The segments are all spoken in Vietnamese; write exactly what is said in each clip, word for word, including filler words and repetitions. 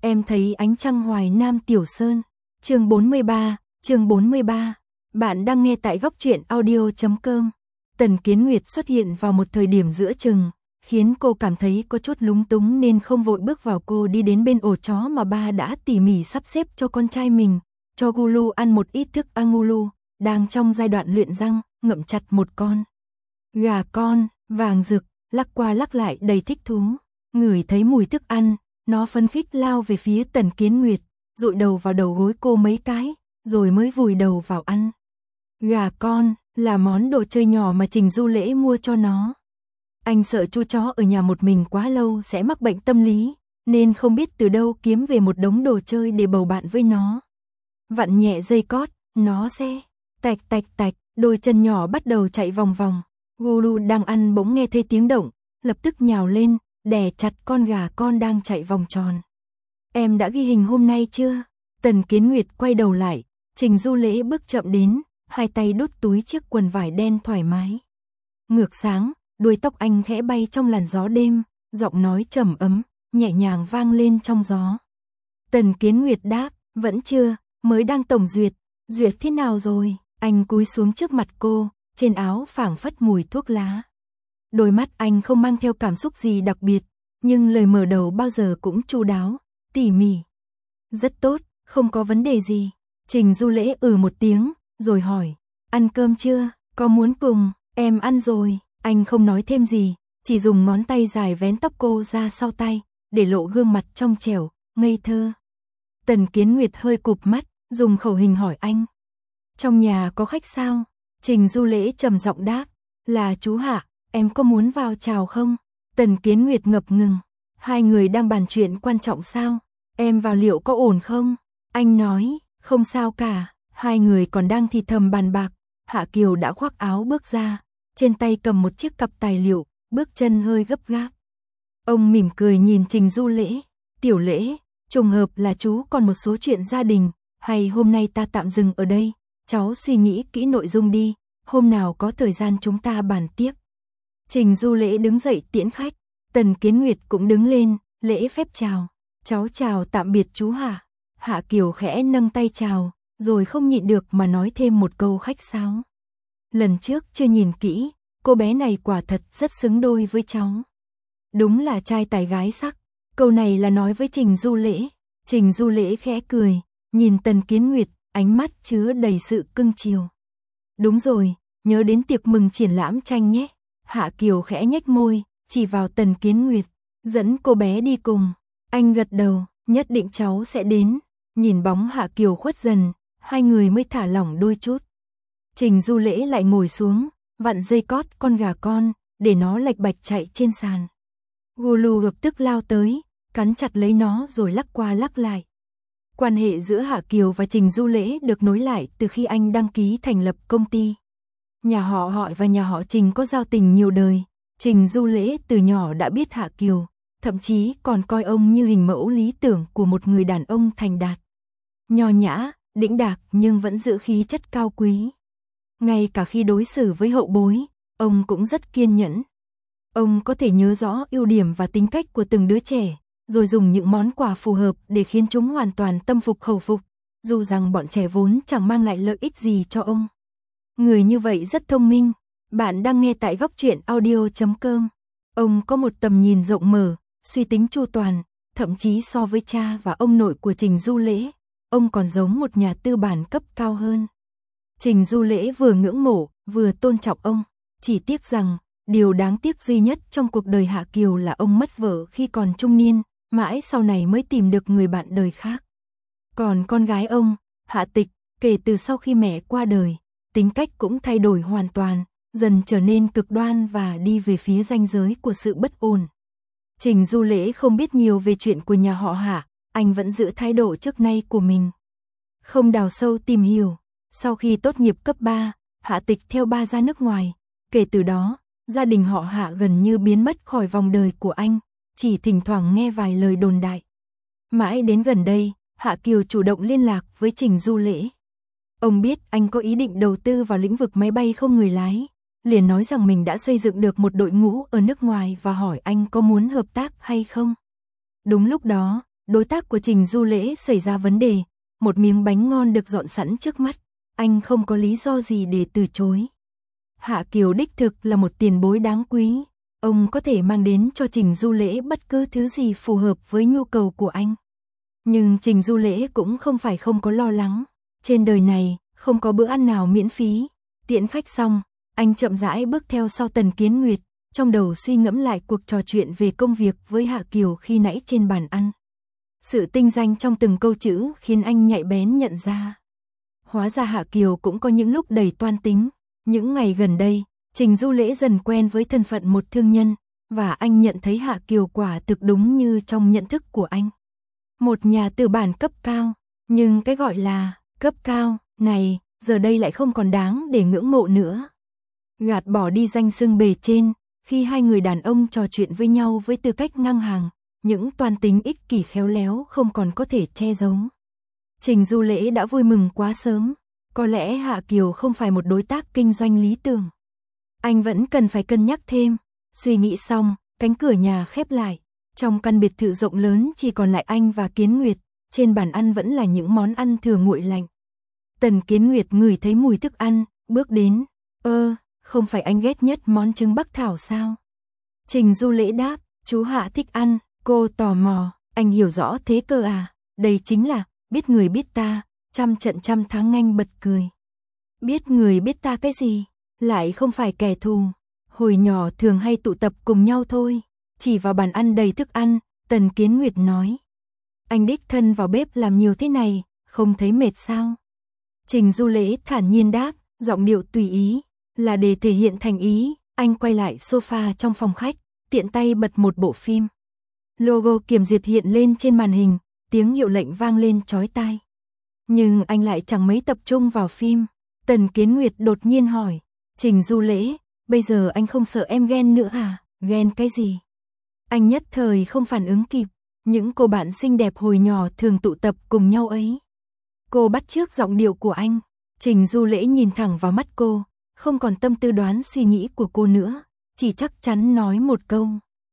Em thấy ánh trăng Hoài Nam Tiểu Sơn. Chương bốn mươi ba, chương bốn mươi ba. Bạn đang nghe tại góc truyện audio chấm com. Tần Kiến Nguyệt xuất hiện vào một thời điểm giữa chừng, khiến cô cảm thấy có chút lúng túng nên không vội bước vào. Cô đi đến bên ổ chó mà ba đã tỉ mỉ sắp xếp cho con trai mình, cho Gulu ăn một ít thức ăn. Gulu đang trong giai đoạn luyện răng, ngậm chặt một con gà con vàng rực, lắc qua lắc lại đầy thích thú. Ngửi thấy mùi thức ăn, nó phấn khích lao về phía Tần Kiến Nguyệt, dụi đầu vào đầu gối cô mấy cái, rồi mới vùi đầu vào ăn. Gà con là món đồ chơi nhỏ mà Trình Du Lễ mua cho nó. Anh sợ chú chó ở nhà một mình quá lâu sẽ mắc bệnh tâm lý, nên không biết từ đâu kiếm về một đống đồ chơi để bầu bạn với nó. Vặn nhẹ dây cót, nó sẽ tạch tạch tạch, đôi chân nhỏ bắt đầu chạy vòng vòng. Gulu đang ăn bỗng nghe thấy tiếng động, lập tức nhào lên, đè chặt con gà con đang chạy vòng tròn. Em đã ghi hình hôm nay chưa? Tần Kiến Nguyệt quay đầu lại, Trình Du Lễ bước chậm đến, hai tay đút túi chiếc quần vải đen thoải mái. Ngược sáng, đuôi tóc anh khẽ bay trong làn gió đêm, giọng nói trầm ấm, nhẹ nhàng vang lên trong gió. Tần Kiến Nguyệt đáp, vẫn chưa, mới đang tổng duyệt. Duyệt thế nào rồi? Anh cúi xuống trước mặt cô, trên áo phảng phất mùi thuốc lá. Đôi mắt anh không mang theo cảm xúc gì đặc biệt, nhưng lời mở đầu bao giờ cũng chu đáo, tỉ mỉ. Rất tốt, không có vấn đề gì. Trình Du Lễ ừ một tiếng, rồi hỏi, ăn cơm chưa, có muốn cùng? Em ăn rồi. Anh không nói thêm gì, chỉ dùng ngón tay dài vén tóc cô ra sau tay, để lộ gương mặt trong trẻo, ngây thơ. Tần Kiến Nguyệt hơi cụp mắt, dùng khẩu hình hỏi anh. Trong nhà có khách sao? Trình Du Lễ trầm giọng đáp, là chú Hạ, em có muốn vào chào không? Tần Kiến Nguyệt ngập ngừng, hai người đang bàn chuyện quan trọng sao? Em vào liệu có ổn không? Anh nói, không sao cả. Hai người còn đang thì thầm bàn bạc, Hạ Kiều đã khoác áo bước ra, trên tay cầm một chiếc cặp tài liệu, bước chân hơi gấp gáp. Ông mỉm cười nhìn Trình Du Lễ, Tiểu Lễ, trùng hợp là chú còn một số chuyện gia đình, hay hôm nay ta tạm dừng ở đây, cháu suy nghĩ kỹ nội dung đi, hôm nào có thời gian chúng ta bàn tiếp. Trình Du Lễ đứng dậy tiễn khách, Tần Kiến Nguyệt cũng đứng lên, lễ phép chào, cháu chào tạm biệt chú Hạ. Hạ Kiều khẽ nâng tay chào, rồi không nhịn được mà nói thêm một câu khách sáo. Lần trước chưa nhìn kỹ, cô bé này quả thật rất xứng đôi với cháu. Đúng là trai tài gái sắc. Câu này là nói với Trình Du Lễ. Trình Du Lễ khẽ cười, nhìn Tần Kiến Nguyệt, ánh mắt chứa đầy sự cưng chiều. Đúng rồi, nhớ đến tiệc mừng triển lãm tranh nhé. Hạ Kiều khẽ nhếch môi, chỉ vào Tần Kiến Nguyệt, dẫn cô bé đi cùng. Anh gật đầu, nhất định cháu sẽ đến. Nhìn bóng Hạ Kiều khuất dần, hai người mới thả lỏng đôi chút. Trình Du Lễ lại ngồi xuống, vặn dây cót con gà con, để nó lạch bạch chạy trên sàn. Gulu lập tức lao tới, cắn chặt lấy nó rồi lắc qua lắc lại. Quan hệ giữa Hạ Kiều và Trình Du Lễ được nối lại từ khi anh đăng ký thành lập công ty. Nhà họ Họ và nhà họ Trình có giao tình nhiều đời. Trình Du Lễ từ nhỏ đã biết Hạ Kiều, thậm chí còn coi ông như hình mẫu lý tưởng của một người đàn ông thành đạt. Nho nhã, đĩnh đạc nhưng vẫn giữ khí chất cao quý. Ngay cả khi đối xử với hậu bối, ông cũng rất kiên nhẫn. Ông có thể nhớ rõ ưu điểm và tính cách của từng đứa trẻ, rồi dùng những món quà phù hợp để khiến chúng hoàn toàn tâm phục khẩu phục, dù rằng bọn trẻ vốn chẳng mang lại lợi ích gì cho ông. Người như vậy rất thông minh. Bạn đang nghe tại góc truyện audio chấm com. Ông có một tầm nhìn rộng mở, suy tính chu toàn, thậm chí so với cha và ông nội của Trình Du Lễ, ông còn giống một nhà tư bản cấp cao hơn. Trình Du Lễ vừa ngưỡng mộ, vừa tôn trọng ông, chỉ tiếc rằng, điều đáng tiếc duy nhất trong cuộc đời Hạ Kiều là ông mất vợ khi còn trung niên, mãi sau này mới tìm được người bạn đời khác. Còn con gái ông, Hạ Tịch, kể từ sau khi mẹ qua đời, tính cách cũng thay đổi hoàn toàn, dần trở nên cực đoan và đi về phía ranh giới của sự bất ổn. Trình Du Lễ không biết nhiều về chuyện của nhà họ Hạ, anh vẫn giữ thái độ trước nay của mình. Không đào sâu tìm hiểu. Sau khi tốt nghiệp cấp ba, Hạ Tịch theo ba ra nước ngoài. Kể từ đó, gia đình họ Hạ gần như biến mất khỏi vòng đời của anh, chỉ thỉnh thoảng nghe vài lời đồn đại. Mãi đến gần đây, Hạ Kiều chủ động liên lạc với Trình Du Lễ. Ông biết anh có ý định đầu tư vào lĩnh vực máy bay không người lái, liền nói rằng mình đã xây dựng được một đội ngũ ở nước ngoài và hỏi anh có muốn hợp tác hay không. Đúng lúc đó, đối tác của Trình Du Lễ xảy ra vấn đề, một miếng bánh ngon được dọn sẵn trước mắt, anh không có lý do gì để từ chối. Hạ Kiều đích thực là một tiền bối đáng quý, ông có thể mang đến cho Trình Du Lễ bất cứ thứ gì phù hợp với nhu cầu của anh. Nhưng Trình Du Lễ cũng không phải không có lo lắng, trên đời này không có bữa ăn nào miễn phí. Tiễn khách xong, anh chậm rãi bước theo sau Tần Kiến Nguyệt, trong đầu suy ngẫm lại cuộc trò chuyện về công việc với Hạ Kiều khi nãy trên bàn ăn. Sự tinh danh trong từng câu chữ khiến anh nhạy bén nhận ra. Hóa ra Hạ Kiều cũng có những lúc đầy toan tính. Những ngày gần đây, Trình Du Lễ dần quen với thân phận một thương nhân, và anh nhận thấy Hạ Kiều quả thực đúng như trong nhận thức của anh. Một nhà tư bản cấp cao, nhưng cái gọi là cấp cao này, giờ đây lại không còn đáng để ngưỡng mộ nữa. Gạt bỏ đi danh xưng bề trên, khi hai người đàn ông trò chuyện với nhau với tư cách ngang hàng, những toan tính ích kỷ khéo léo không còn có thể che giấu. Trình Du Lễ đã vui mừng quá sớm, có lẽ Hạ Kiều không phải một đối tác kinh doanh lý tưởng. Anh vẫn cần phải cân nhắc thêm. Suy nghĩ xong, cánh cửa nhà khép lại. Trong căn biệt thự rộng lớn chỉ còn lại anh và Kiến Nguyệt, trên bàn ăn vẫn là những món ăn thừa nguội lạnh. Tần Kiến Nguyệt ngửi thấy mùi thức ăn, bước đến. Ơ, không phải anh ghét nhất món trứng bắc thảo sao? Trình Du Lễ đáp, chú Hạ thích ăn. Cô tò mò, anh hiểu rõ thế cơ à? Đây chính là, biết người biết ta, trăm trận trăm thắng. Anh bật cười. Biết người biết ta cái gì? Lại không phải kẻ thù. Hồi nhỏ thường hay tụ tập cùng nhau thôi. Chỉ vào bàn ăn đầy thức ăn, Tần Kiến Nguyệt nói. Anh đích thân vào bếp làm nhiều thế này, không thấy mệt sao? Trình Du Lễ thản nhiên đáp, giọng điệu tùy ý, là để thể hiện thành ý. Anh quay lại sofa trong phòng khách, tiện tay bật một bộ phim. Logo Kiểm Duyệt hiện lên trên màn hình, tiếng hiệu lệnh vang lên chói tai. Nhưng anh lại chẳng mấy tập trung vào phim. Tần Kiến Nguyệt đột nhiên hỏi, Trình Du Lễ, bây giờ anh không sợ em ghen nữa à? Ghen cái gì? Anh nhất thời không phản ứng kịp. Những cô bạn xinh đẹp hồi nhỏ thường tụ tập cùng nhau ấy. Cô bắt chước giọng điệu của anh. Trình Du Lễ nhìn thẳng vào mắt cô, không còn tâm tư đoán suy nghĩ của cô nữa, chỉ chắc chắn nói một câu.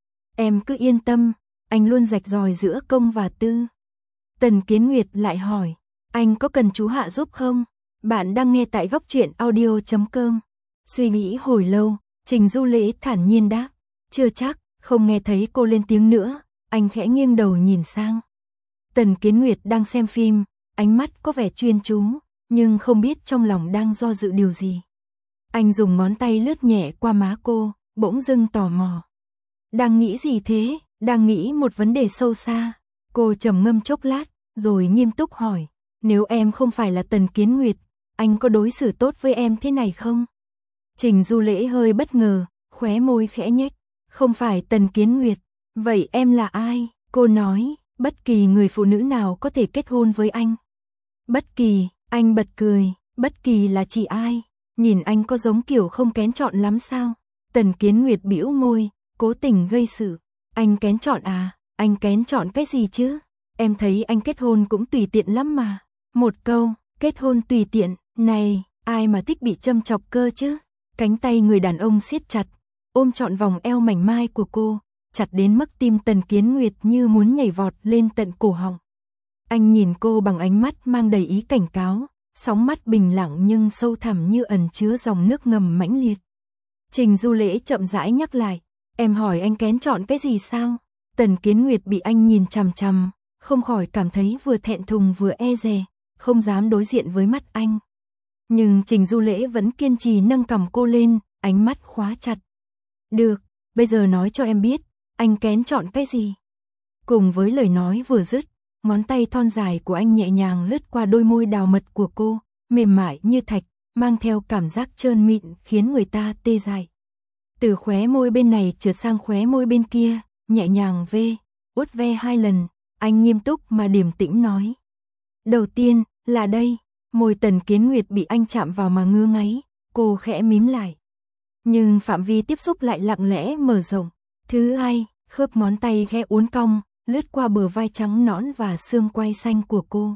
Em cứ yên tâm, anh luôn rạch ròi giữa công và tư. Tần Kiến Nguyệt lại hỏi, anh có cần chú Hạ giúp không? Bạn đang nghe tại góc truyện audio chấm com. Suy nghĩ hồi lâu, Trình Du Lễ thản nhiên đáp, chưa chắc. Không nghe thấy cô lên tiếng nữa, anh khẽ nghiêng đầu nhìn sang. Tần Kiến Nguyệt đang xem phim, ánh mắt có vẻ chuyên chú, nhưng không biết trong lòng đang do dự điều gì. Anh dùng ngón tay lướt nhẹ qua má cô, bỗng dưng tò mò. Đang nghĩ gì thế? Đang nghĩ một vấn đề sâu xa. Cô trầm ngâm chốc lát, rồi nghiêm túc hỏi, nếu em không phải là Tần Kiến Nguyệt, anh có đối xử tốt với em thế này không? Trình Du Lễ hơi bất ngờ, khóe môi khẽ nhếch. Không phải Tần Kiến Nguyệt, vậy em là ai? Cô nói, bất kỳ người phụ nữ nào có thể kết hôn với anh. Bất kỳ, anh bật cười, bất kỳ là chỉ ai? Nhìn anh có giống kiểu không kén chọn lắm sao? Tần Kiến Nguyệt bĩu môi, cố tình gây sự. Anh kén chọn à? Anh kén chọn cái gì chứ? Em thấy anh kết hôn cũng tùy tiện lắm mà. Một câu, kết hôn tùy tiện, này, ai mà thích bị châm chọc cơ chứ? Cánh tay người đàn ông siết chặt, ôm trọn vòng eo mảnh mai của cô, chặt đến mức tim Tần Kiến Nguyệt như muốn nhảy vọt lên tận cổ họng. Anh nhìn cô bằng ánh mắt mang đầy ý cảnh cáo, sóng mắt bình lặng nhưng sâu thẳm như ẩn chứa dòng nước ngầm mãnh liệt. Trình Du Lễ chậm rãi nhắc lại, em hỏi anh kén chọn cái gì sao? Tần Kiến Nguyệt bị anh nhìn chằm chằm, không khỏi cảm thấy vừa thẹn thùng vừa e dè, không dám đối diện với mắt anh. Nhưng Trình Du Lễ vẫn kiên trì nâng cằm cô lên, ánh mắt khóa chặt. Được, bây giờ nói cho em biết, anh kén chọn cái gì? Cùng với lời nói vừa dứt, ngón tay thon dài của anh nhẹ nhàng lướt qua đôi môi đào mật của cô, mềm mại như thạch, mang theo cảm giác trơn mịn khiến người ta tê dại. Từ khóe môi bên này trượt sang khóe môi bên kia, nhẹ nhàng vê, uất ve hai lần, anh nghiêm túc mà điềm tĩnh nói. Đầu tiên, là đây, môi Tần Kiến Nguyệt bị anh chạm vào mà ngứa ngáy, cô khẽ mím lại. Nhưng phạm vi tiếp xúc lại lặng lẽ mở rộng. Thứ hai, khớp ngón tay khẽ uốn cong, lướt qua bờ vai trắng nõn và xương quai xanh của cô.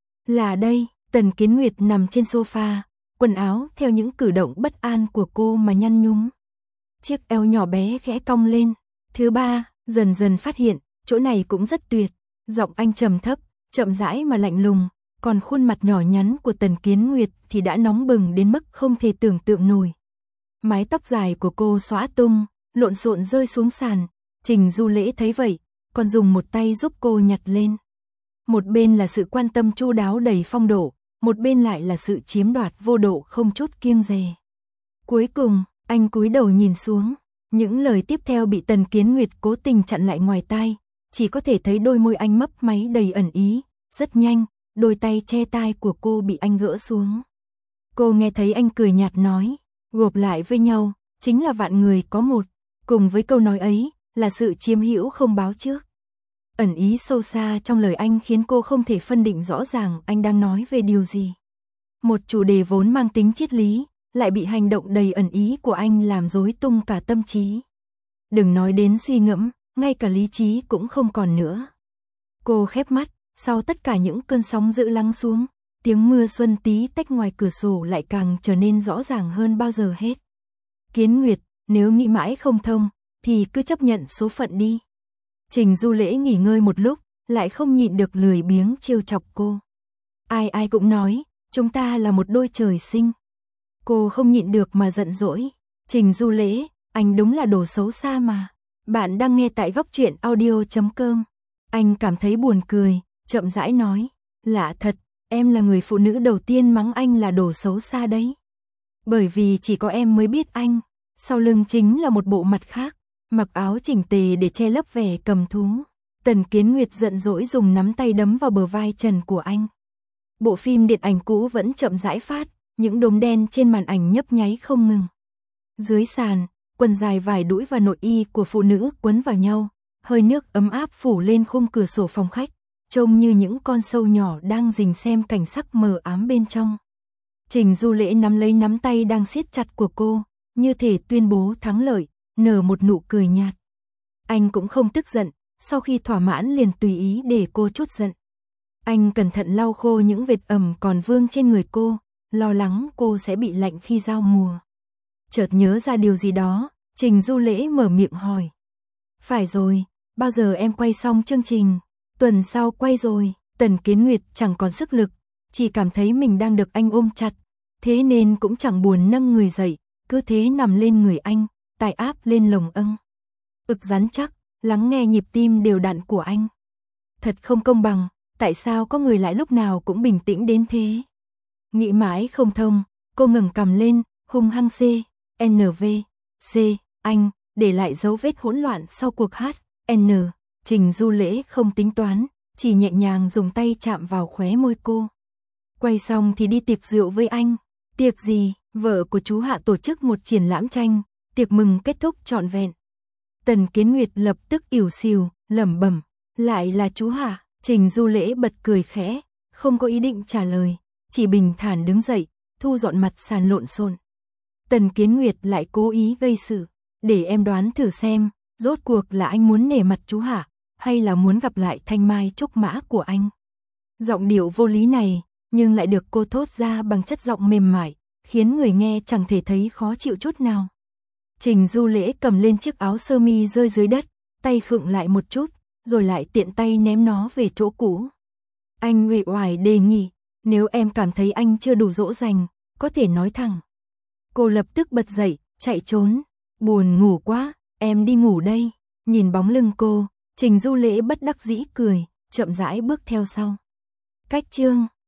Là đây, Tần Kiến Nguyệt nằm trên sofa, quần áo theo những cử động bất an của cô mà nhăn nhúm. Chiếc eo nhỏ bé khẽ cong lên. Thứ ba, dần dần phát hiện, chỗ này cũng rất tuyệt. Giọng anh trầm thấp, chậm rãi mà lạnh lùng, còn khuôn mặt nhỏ nhắn của Tần Kiến Nguyệt thì đã nóng bừng đến mức không thể tưởng tượng nổi. Mái tóc dài của cô xõa tung, lộn xộn rơi xuống sàn, Trình Du Lễ thấy vậy, còn dùng một tay giúp cô nhặt lên. Một bên là sự quan tâm chu đáo đầy phong độ, một bên lại là sự chiếm đoạt vô độ không chút kiêng dè. Cuối cùng, anh cúi đầu nhìn xuống, những lời tiếp theo bị Tần Kiến Nguyệt cố tình chặn lại ngoài tai, chỉ có thể thấy đôi môi anh mấp máy đầy ẩn ý, rất nhanh, đôi tay che tai của cô bị anh gỡ xuống. Cô nghe thấy anh cười nhạt nói, gộp lại với nhau, chính là vạn người có một, cùng với câu nói ấy, là sự chiếm hữu không báo trước. Ẩn ý sâu xa trong lời anh khiến cô không thể phân định rõ ràng anh đang nói về điều gì. Một chủ đề vốn mang tính triết lý, lại bị hành động đầy ẩn ý của anh làm rối tung cả tâm trí. Đừng nói đến suy ngẫm, ngay cả lý trí cũng không còn nữa. Cô khép mắt, sau tất cả những cơn sóng dữ lắng xuống, tiếng mưa xuân tí tách ngoài cửa sổ lại càng trở nên rõ ràng hơn bao giờ hết. Kiến Nguyệt, nếu nghĩ mãi không thông, thì cứ chấp nhận số phận đi. Trình Du Lễ nghỉ ngơi một lúc, lại không nhịn được lười biếng trêu chọc cô. Ai ai cũng nói, chúng ta là một đôi trời sinh. Cô không nhịn được mà giận dỗi. Trình Du Lễ, anh đúng là đồ xấu xa mà. Bạn đang nghe tại góc truyện audio chấm com. Anh cảm thấy buồn cười, chậm rãi nói. Lạ thật, em là người phụ nữ đầu tiên mắng anh là đồ xấu xa đấy. Bởi vì chỉ có em mới biết anh. Sau lưng chính là một bộ mặt khác, mặc áo chỉnh tề để che lấp vẻ cầm thú. Tần Kiến Nguyệt giận dỗi dùng nắm tay đấm vào bờ vai trần của anh. Bộ phim điện ảnh cũ vẫn chậm rãi phát, những đốm đen trên màn ảnh nhấp nháy không ngừng. Dưới sàn, quần dài vải đũi và nội y của phụ nữ quấn vào nhau, hơi nước ấm áp phủ lên khung cửa sổ phòng khách, trông như những con sâu nhỏ đang rình xem cảnh sắc mờ ám bên trong. Trình Du Lễ nắm lấy nắm tay đang siết chặt của cô, như thể tuyên bố thắng lợi, nở một nụ cười nhạt. Anh cũng không tức giận, sau khi thỏa mãn liền tùy ý để cô trút giận. Anh cẩn thận lau khô những vệt ẩm còn vương trên người cô, lo lắng cô sẽ bị lạnh khi giao mùa. Chợt nhớ ra điều gì đó, Trình Du Lễ mở miệng hỏi. Phải rồi, bao giờ em quay xong chương trình? Tuần sau quay rồi. Tần Kiến Nguyệt chẳng còn sức lực, chỉ cảm thấy mình đang được anh ôm chặt, thế nên cũng chẳng buồn nâng người dậy, cứ thế nằm lên người anh, tai áp lên lồng âng. Ực rắn chắc, lắng nghe nhịp tim đều đặn của anh. Thật không công bằng, tại sao có người lại lúc nào cũng bình tĩnh đến thế? Nghĩ mãi không thông, cô ngẩng cằm lên, hung hăng C, N V, C, anh, để lại dấu vết hỗn loạn sau cuộc hát, N, Trình Du Lễ không tính toán, chỉ nhẹ nhàng dùng tay chạm vào khóe môi cô. Quay xong thì đi tiệc rượu với anh. Tiệc gì? Vợ của chú Hạ tổ chức một triển lãm tranh, tiệc mừng kết thúc trọn vẹn. Tần Kiến Nguyệt lập tức ỉu xìu, lẩm bẩm, lại là chú Hạ. Trình Du Lễ bật cười khẽ, không có ý định trả lời, chỉ bình thản đứng dậy, thu dọn mặt sàn lộn xộn. Tần Kiến Nguyệt lại cố ý gây sự, để em đoán thử xem, rốt cuộc là anh muốn nể mặt chú Hạ, hay là muốn gặp lại thanh mai trúc mã của anh. Giọng điệu vô lý này, nhưng lại được cô thốt ra bằng chất giọng mềm mại, khiến người nghe chẳng thể thấy khó chịu chút nào. Trình Du Lễ cầm lên chiếc áo sơ mi rơi dưới đất, tay khựng lại một chút, rồi lại tiện tay ném nó về chỗ cũ. Anh uể oải đề nghị, nếu em cảm thấy anh chưa đủ dỗ dành, có thể nói thẳng. Cô lập tức bật dậy, chạy trốn. Buồn ngủ quá, em đi ngủ đây. Nhìn bóng lưng cô, Trình Du Lễ bất đắc dĩ cười, chậm rãi bước theo sau. Cách chương